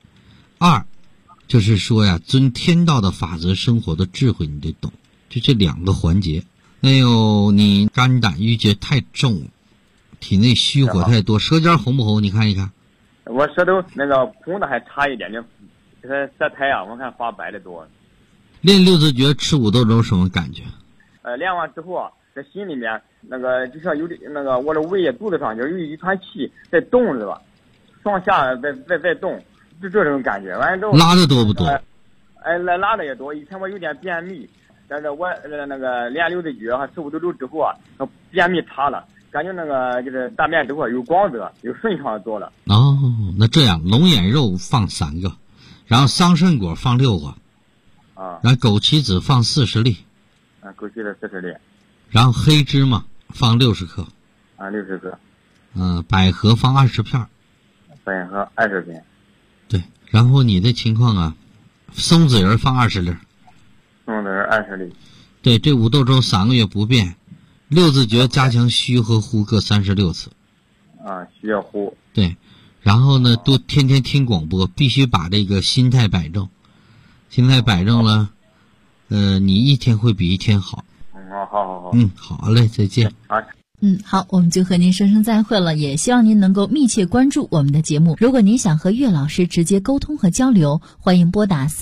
1。2就是说呀，遵天道的法则生活的智慧你得懂，就这2个环节。你肝胆郁结太重了，体内虚火太多，舌尖红不红？你看一看。 我舌头红的还差一点，舌苔我看发白的多。 练六字诀吃五豆粥什么感觉？ 练完之后在心里面就像有我的胃肚子上就有一团气在动是吧？上下在动，就这种感觉。完了之后拉的多不多？ 拉的也多。以前我有点便秘，但是我练六字诀吃五豆粥之后便秘差了。感觉就是大便之后有光泽，有顺畅多了。 那这样龙眼肉放3个，然后桑葚果放6个，然后枸杞子放40粒， 枸杞子40粒， 然后黑芝麻放60克 ，60克， 百合放20片， 百合20片， 对，然后你的情况松子仁放20粒， 松子仁20粒， 对，这五豆粥3个月不变。六字诀加强虚和呼各36次。 需要呼。 对，然后呢，都天天听广播，必须把这个心态摆正。心态摆正了，你一天会比一天好。 好。 好嘞，再见。 好，我们就和您说声再会了，也希望您能够密切关注我们的节目。如果您想和岳老师直接沟通和交流，欢迎拨打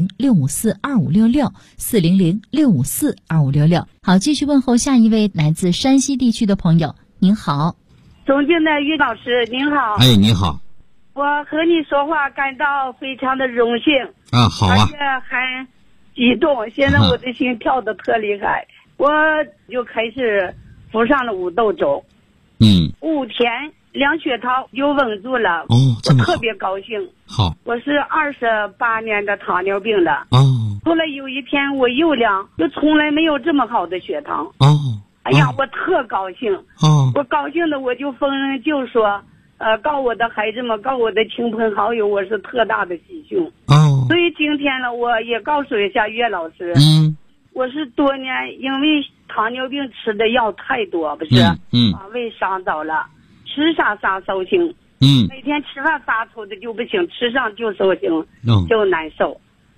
400-654-2566，400-654-2566。好，继续问候下一位来自山西地区的朋友，您好。 尊敬的岳老师，您好。 你好。 我和你说话感到非常的荣幸。 好啊。 而且还激动，现在我的心跳得特厉害，我就开始服上了五豆粥，5天量血糖就稳住了。我特别高兴。 好， 我是28年的糖尿病了。后来有一天我又量，就从来没有这么好的血糖。哎呀，我特高兴。我高兴的我就逢人就说，告我的孩子们，告我的亲朋好友，我是特大的喜讯。所以今天呢，我也告诉一下岳老师。我是多年因为糖尿病吃的药太多，不是？把胃伤到了，吃啥烧心。每天吃饭发愁的就不行，吃上就烧心，就难受。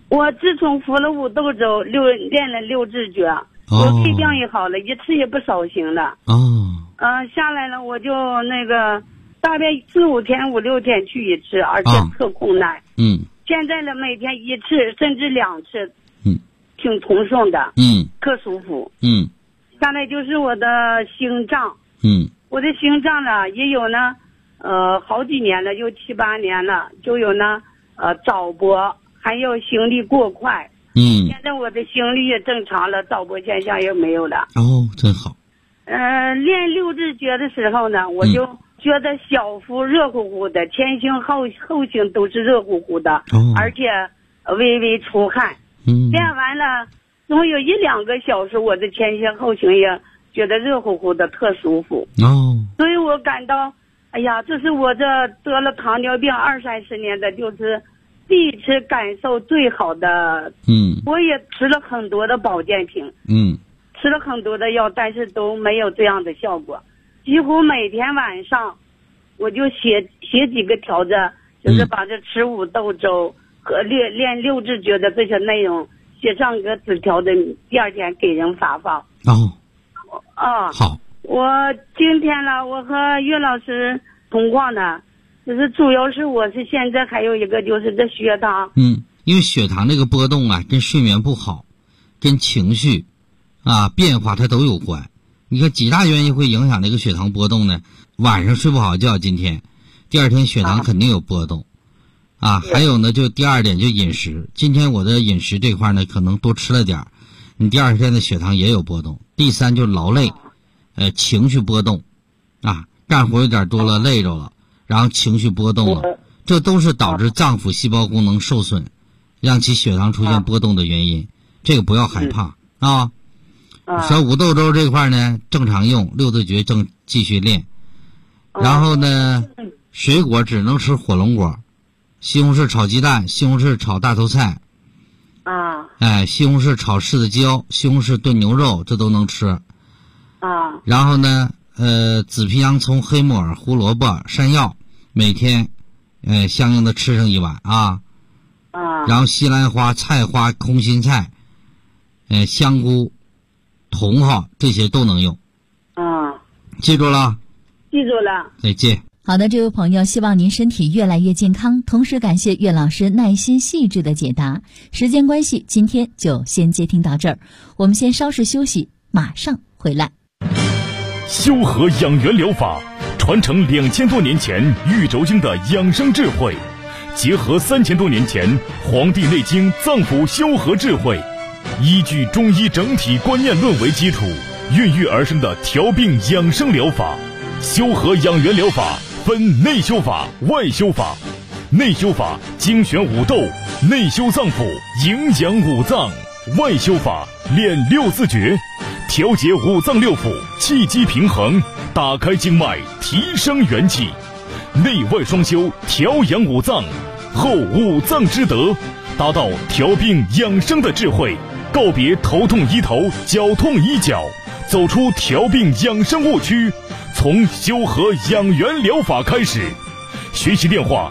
我自从服了五豆粥，练了六字诀，我肺病也好了，一次也不扫兴了。下来了我就那个大概4、5天、5、6天去一次，而且特困难。现在呢，每天1次甚至2次，挺通顺的。特舒服。下来就是我的心脏。我的心脏呢也有呢，好几年了，有7、8年了，就有呢早搏，还有心率过快。现在我的心率也正常了，早搏现象也没有了。 真好。 练六字诀的时候呢，我就觉得小腹热乎乎的，前胸后胸都是热乎乎的，而且微微出汗。练完了，总有1、2个小时，我的前胸后胸也觉得热乎乎的，特舒服。所以我感到，哎呀，这是我这得了糖尿病20、30年的，就是第一次感受最好的。我也吃了很多的保健品。吃了很多的药，但是都没有这样的效果。几乎每天晚上，我就写几个条子，就是把这吃五豆粥和练六字诀的这些内容写上个纸条的，第2天给人发放。 好。 我今天呢，我和岳老师通话呢，就是主要是我是现在还有一个就是这血糖。 因为血糖这个波动啊，跟睡眠不好，跟情绪变化它都有关。你看几大原因会影响这个血糖波动呢？晚上睡不好觉，今天第2天血糖肯定有波动还有呢，就第2点就饮食，今天我的饮食这块呢可能多吃了点，你第2天的血糖也有波动。第3就劳累，情绪波动干活有点多了，累着了，然后情绪波动了，这都是导致脏腑细胞功能受损，让其血糖出现波动的原因。这个不要害怕说五豆粥这块呢正常用，六字诀继续练。然后呢，水果只能吃火龙果，西红柿炒鸡蛋，西红柿炒大头菜西红柿炒柿子椒，西红柿炖牛肉，这都能吃然后呢紫皮洋葱、黑木耳、胡萝卜、山药，每天相应的吃上1碗然后西兰花、菜花、空心菜香菇、茼蒿，这些都能用记住了？ 记住了。 再见。 好的，这位朋友，希望您身体越来越健康，同时感谢岳老师耐心细致的解答。时间关系，今天就先接听到这儿，我们先稍事休息，马上回来。 修和养元疗法传承2000多年前玉轴经的养生智慧，结合3000多年前《黄帝内经》脏腑修和智慧，依据中医整体观念论为基础，孕育而生的调病养生疗法。修和养元疗法分内修法、外修法。内修法精选五豆，内修脏腑，营养五脏；外修法练六字诀，调节五脏六腑，气机平衡，打开经脉，提升元气。内外双修，调养五脏，后五脏之德，达到调病养生的智慧，告别头痛医头，脚痛医脚，走出调病养生误区，从修和养元疗法开始。学习电话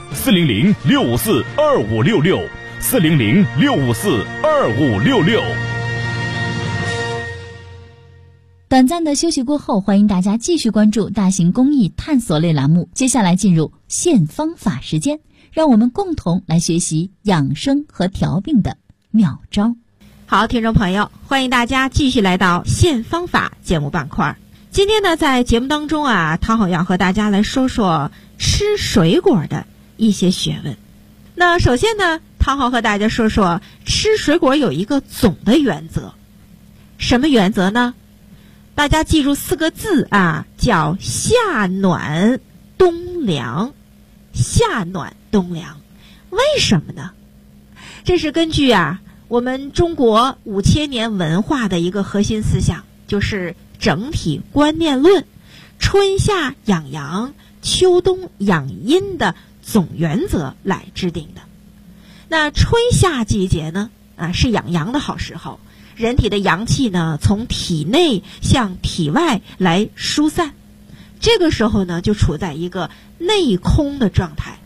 400-654-2566，400-654-2566。 短暂的休息过后，欢迎大家继续关注大型公益探索类栏目。接下来进入现方法时间，让我们共同来学习养生和调病的妙招。 好，听众朋友，欢迎大家继续来到现方法节目板块。今天呢，在节目当中汤好要和大家来说说吃水果的一些学问。那首先呢，汤好和大家说说吃水果有一个总的原则。什么原则呢？大家记住4个字叫夏暖冬凉。夏暖冬凉，为什么呢？这是根据我们中国5000年文化的一个核心思想，就是整体观念论，春夏养阳，秋冬养阴的总原则来制定的。那春夏季节呢是养阳的好时候，人体的阳气呢从体内向体外来疏散，这个时候呢就处在一个内空的状态。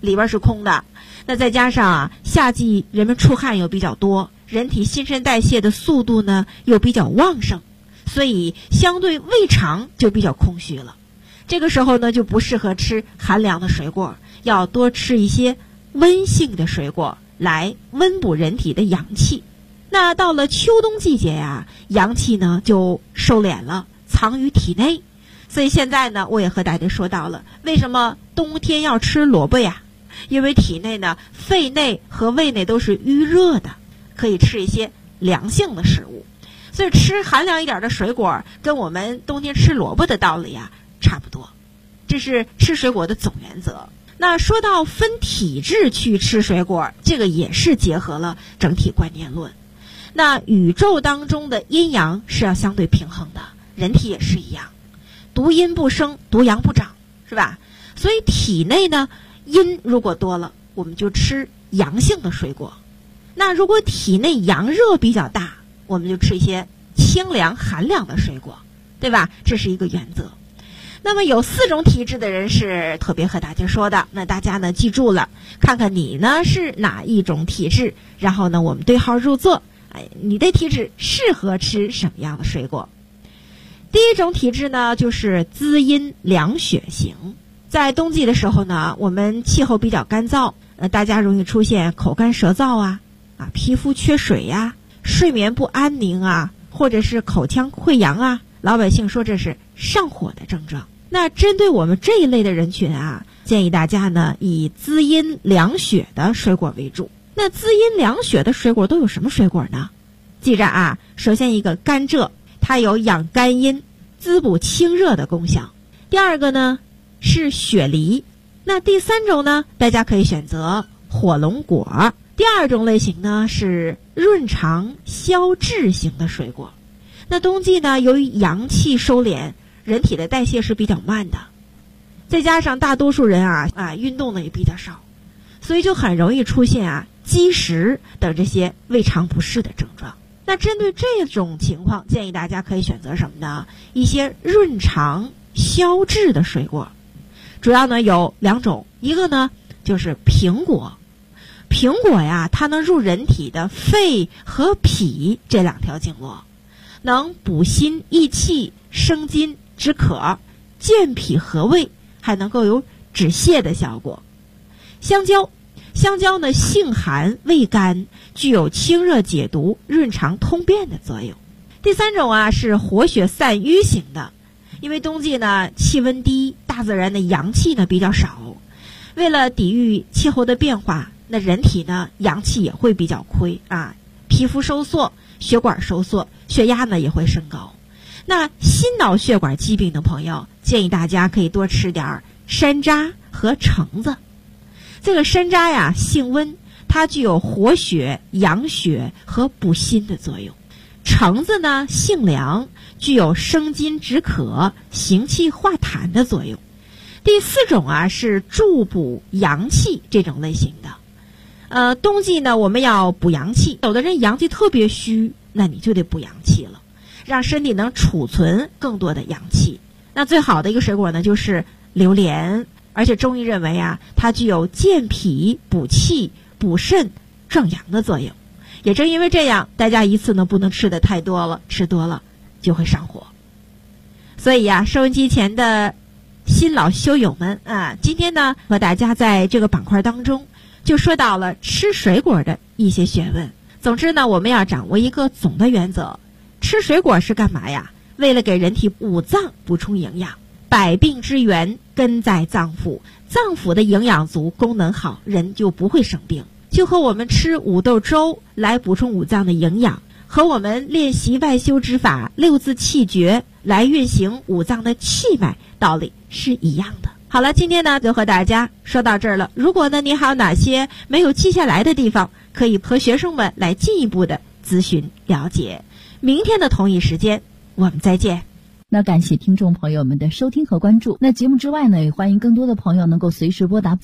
里边是空的。那再加上夏季人们出汗又比较多，人体新陈代谢的速度呢又比较旺盛，所以相对胃肠就比较空虚了。这个时候呢就不适合吃寒凉的水果，要多吃一些温性的水果来温补人体的阳气。那到了秋冬季节呀，阳气呢就收敛了，藏于体内。所以现在呢，我也和大家说到了，为什么冬天要吃萝卜呀？因为体内呢，肺内和胃内都是淤热的，可以吃一些凉性的食物。所以吃寒凉一点的水果，跟我们冬天吃萝卜的道理啊差不多。这是吃水果的总原则。那说到分体质去吃水果，这个也是结合了整体观念论。那宇宙当中的阴阳是要相对平衡的，人体也是一样，独阴不生，独阳不长，是吧？所以体内呢，阴如果多了，我们就吃阳性的水果。那如果体内阳热比较大，我们就吃一些清凉寒凉的水果，对吧？这是一个原则。那么有4种体质的人是特别和大家说的，那大家呢记住了，看看你呢是哪一种体质，然后呢我们对号入座，你的体质适合吃什么样的水果。第一种体质呢就是滋阴凉血型。在冬季的时候呢，我们气候比较干燥，大家容易出现口干舌燥啊，皮肤缺水呀，睡眠不安宁啊，或者是口腔溃疡啊，老百姓说这是上火的症状。那针对我们这一类的人群啊，建议大家呢以滋阴凉血的水果为主。那滋阴凉血的水果都有什么水果呢？记着啊，首先一个甘蔗，它有养肝阴、滋补清热的功效。第二个呢是雪梨。那第3种呢，大家可以选择火龙果。第2种类型呢是润肠消滞型的水果。那冬季呢，由于阳气收敛，人体的代谢是比较慢的，再加上大多数人运动呢也比较少，所以就很容易出现积食等这些胃肠不适的症状。那针对这种情况，建议大家可以选择什么呢？一些润肠消滞的水果，主要呢有2种，一个呢就是苹果。苹果呀，它能入人体的肺和脾这2条经络，能补心益气、生津止渴、健脾和胃，还能够有止泻的效果。香蕉呢性寒味甘，具有清热解毒、润肠通便的作用。第3种是活血散瘀型的。因为冬季呢气温低，大自然的阳气呢比较少，为了抵御气候的变化，那人体呢阳气也会比较亏皮肤收缩，血管收缩，血压呢也会升高。那心脑血管疾病的朋友，建议大家可以多吃点山楂和橙子。这个山楂呀性温，它具有活血养血和补心的作用。橙子呢性凉，具有生津止渴、行气化痰的作用。第4种是助补阳气这种类型的。冬季呢我们要补阳气，有的人阳气特别虚，那你就得补阳气了，让身体能储存更多的阳气。那最好的一个水果呢就是榴莲，而且中医认为它具有健脾补气补肾壮阳的作用。也正因为这样，大家一次呢不能吃的太多了，吃多了就会上火。所以收音机前的新老修友们今天呢和大家在这个板块当中就说到了吃水果的一些学问。总之呢，我们要掌握一个总的原则，吃水果是干嘛呀？为了给人体5脏补充营养。百病之源根在脏腑，脏腑的营养足，功能好，人就不会生病。就和我们吃五豆粥来补充5脏的营养，和我们练习外修之法6字气诀来运行5脏的气脉，道理是一样的。好了，今天呢就和大家说到这儿了。如果呢你还有哪些没有记下来的地方，可以和学生们来进一步的咨询了解。明天的同一时间我们再见。 那感谢听众朋友们的收听和关注。那节目之外呢，也欢迎更多的朋友能够随时拨打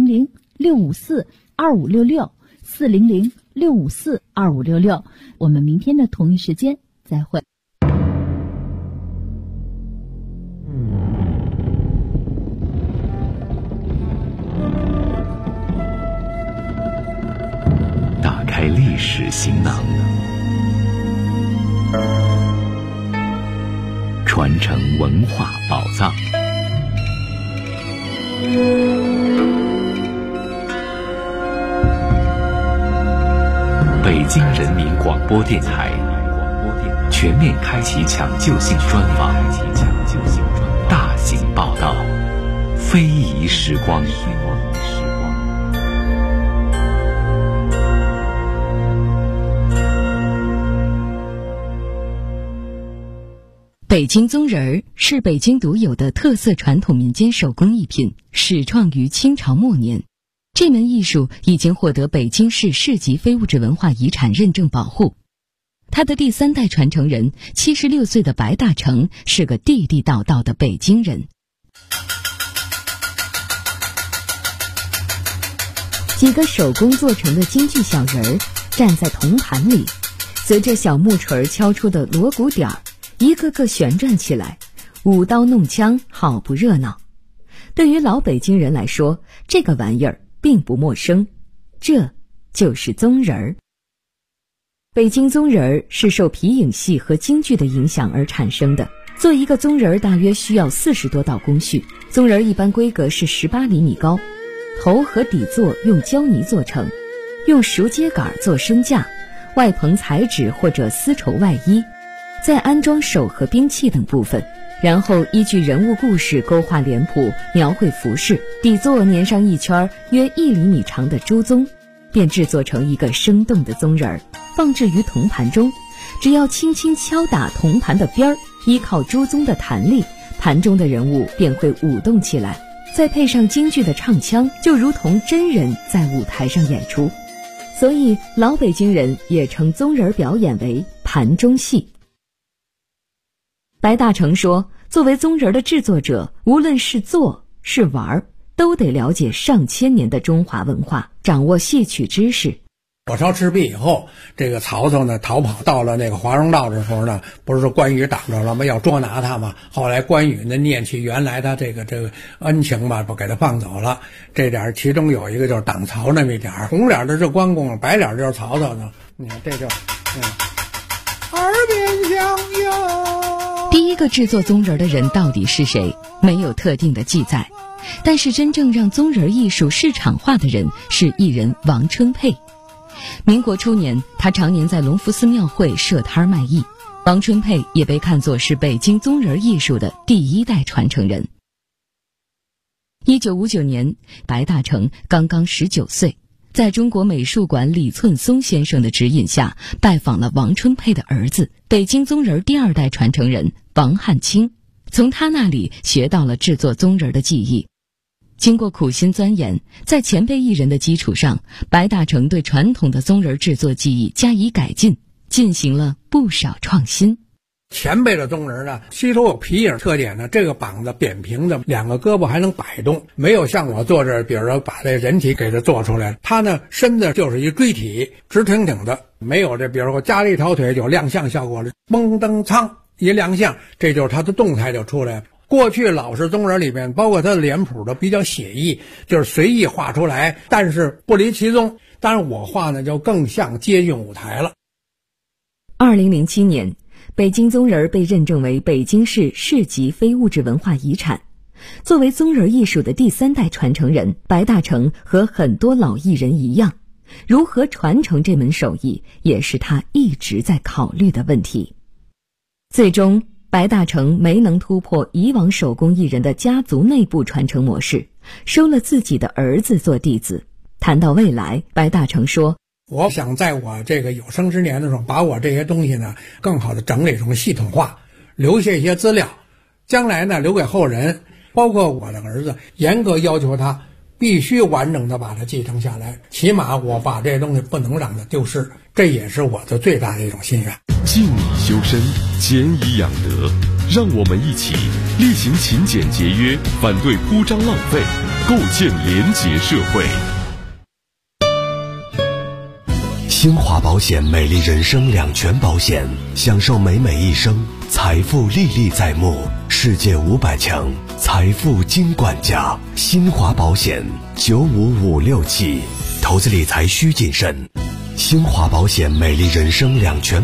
400-654-2566，400-654-2566。我们明天的同一时间再会。 开历史行囊，传承文化宝藏。北京人民广播电台全面开启抢救性专访，大型报道，非遗时光。 北京宗人儿是北京独有的特色传统民间手工艺品，始创于清朝末年。这门艺术已经获得北京市市级非物质文化遗产认证保护。他的第3代传承人76岁的白大成是个地地道道的北京人。几个手工做成的京剧小人儿站在铜盘里，随着小木锤敲出的锣鼓点儿，一个个旋转起来，舞刀弄枪，好不热闹。对于老北京人来说，这个玩意儿并不陌生，这就是宗人儿。北京宗人儿是受皮影戏和京剧的影响而产生的。做一个宗人儿大约需要40多道工序。宗人儿一般规格是18厘米高，头和底座用胶泥做成，用熟秸秆做身架，外棚彩纸或者丝绸外衣，再安装手和兵器等部分，然后依据人物故事勾画脸谱，描绘服饰，底座粘上一圈约1厘米长的朱宗，便制作成一个生动的宗人儿，放置于铜盘中。只要轻轻敲打铜盘的边儿，依靠朱宗的弹力，盘中的人物便会舞动起来，再配上京剧的唱腔，就如同真人在舞台上演出。所以老北京人也称宗人表演为盘中戏。白大成说，作为宗人的制作者，无论是做是玩，都得了解上千年的中华文化，掌握戏曲知识。 火烧赤壁以后，这个曹操呢逃跑到了那个华容道的时候呢，不是说关羽挡着了吗？要捉拿他嘛。后来关羽呢念起原来他这个恩情吧，不给他放走了。这点其中有一个就是挡曹那么一点，红脸的是关公，白脸就是曹操呢。你看这就耳边响应。 第一个制作宗人的人到底是谁？没有特定的记载。但是真正让宗人艺术市场化的人是艺人王春佩。民国初年，他常年在隆福寺庙会设摊卖艺。王春佩也被看作是北京宗人艺术的第1代传承人。1959年，白大成刚刚19岁，在中国美术馆李寸松先生的指引下，拜访了王春佩的儿子，北京宗人第2代传承人王汉卿，从他那里学到了制作宗人的技艺。经过苦心钻研，在前辈艺人的基础上，白大成对传统的宗人制作技艺加以改进，进行了不少创新。 前辈的宗人呢，吸收有皮影特点呢，这个膀子扁平的，2个胳膊还能摆动，没有像我做这，比如说把这人体给它做出来，他呢身子就是一锥体，直挺挺的，没有这比如说加了一条腿有亮相效果的，蹦蹬苍一亮相，这就是他的动态就出来了。过去老式宗人里面，包括他的脸谱都比较写意，就是随意画出来，但是不离其宗。当然我画呢就更像接近舞台了。 2007年，北京宗人被认证为北京市市级非物质文化遗产。作为宗人艺术的第3代传承人，白大成和很多老艺人一样，如何传承这门手艺，也是他一直在考虑的问题。最终白大成没能突破以往手工艺人的家族内部传承模式，收了自己的儿子做弟子。谈到未来，白大成说， 我想在我这个有生之年的时候，把我这些东西呢更好的整理成系统化，留下一些资料，将来呢留给后人，包括我的儿子，严格要求他必须完整的把它继承下来，起码我把这些东西不能让它丢失，这也是我的最大的一种心愿。 静以修身，俭以养德，让我们一起厉行勤俭节约，反对铺张浪费，构建廉洁社会。 新华保险美丽人生2全保险，享受美美一生，财富历历在目，世界500强，财富金管家。新华保险95567，投资理财需谨慎。 兴华保险美丽人生两全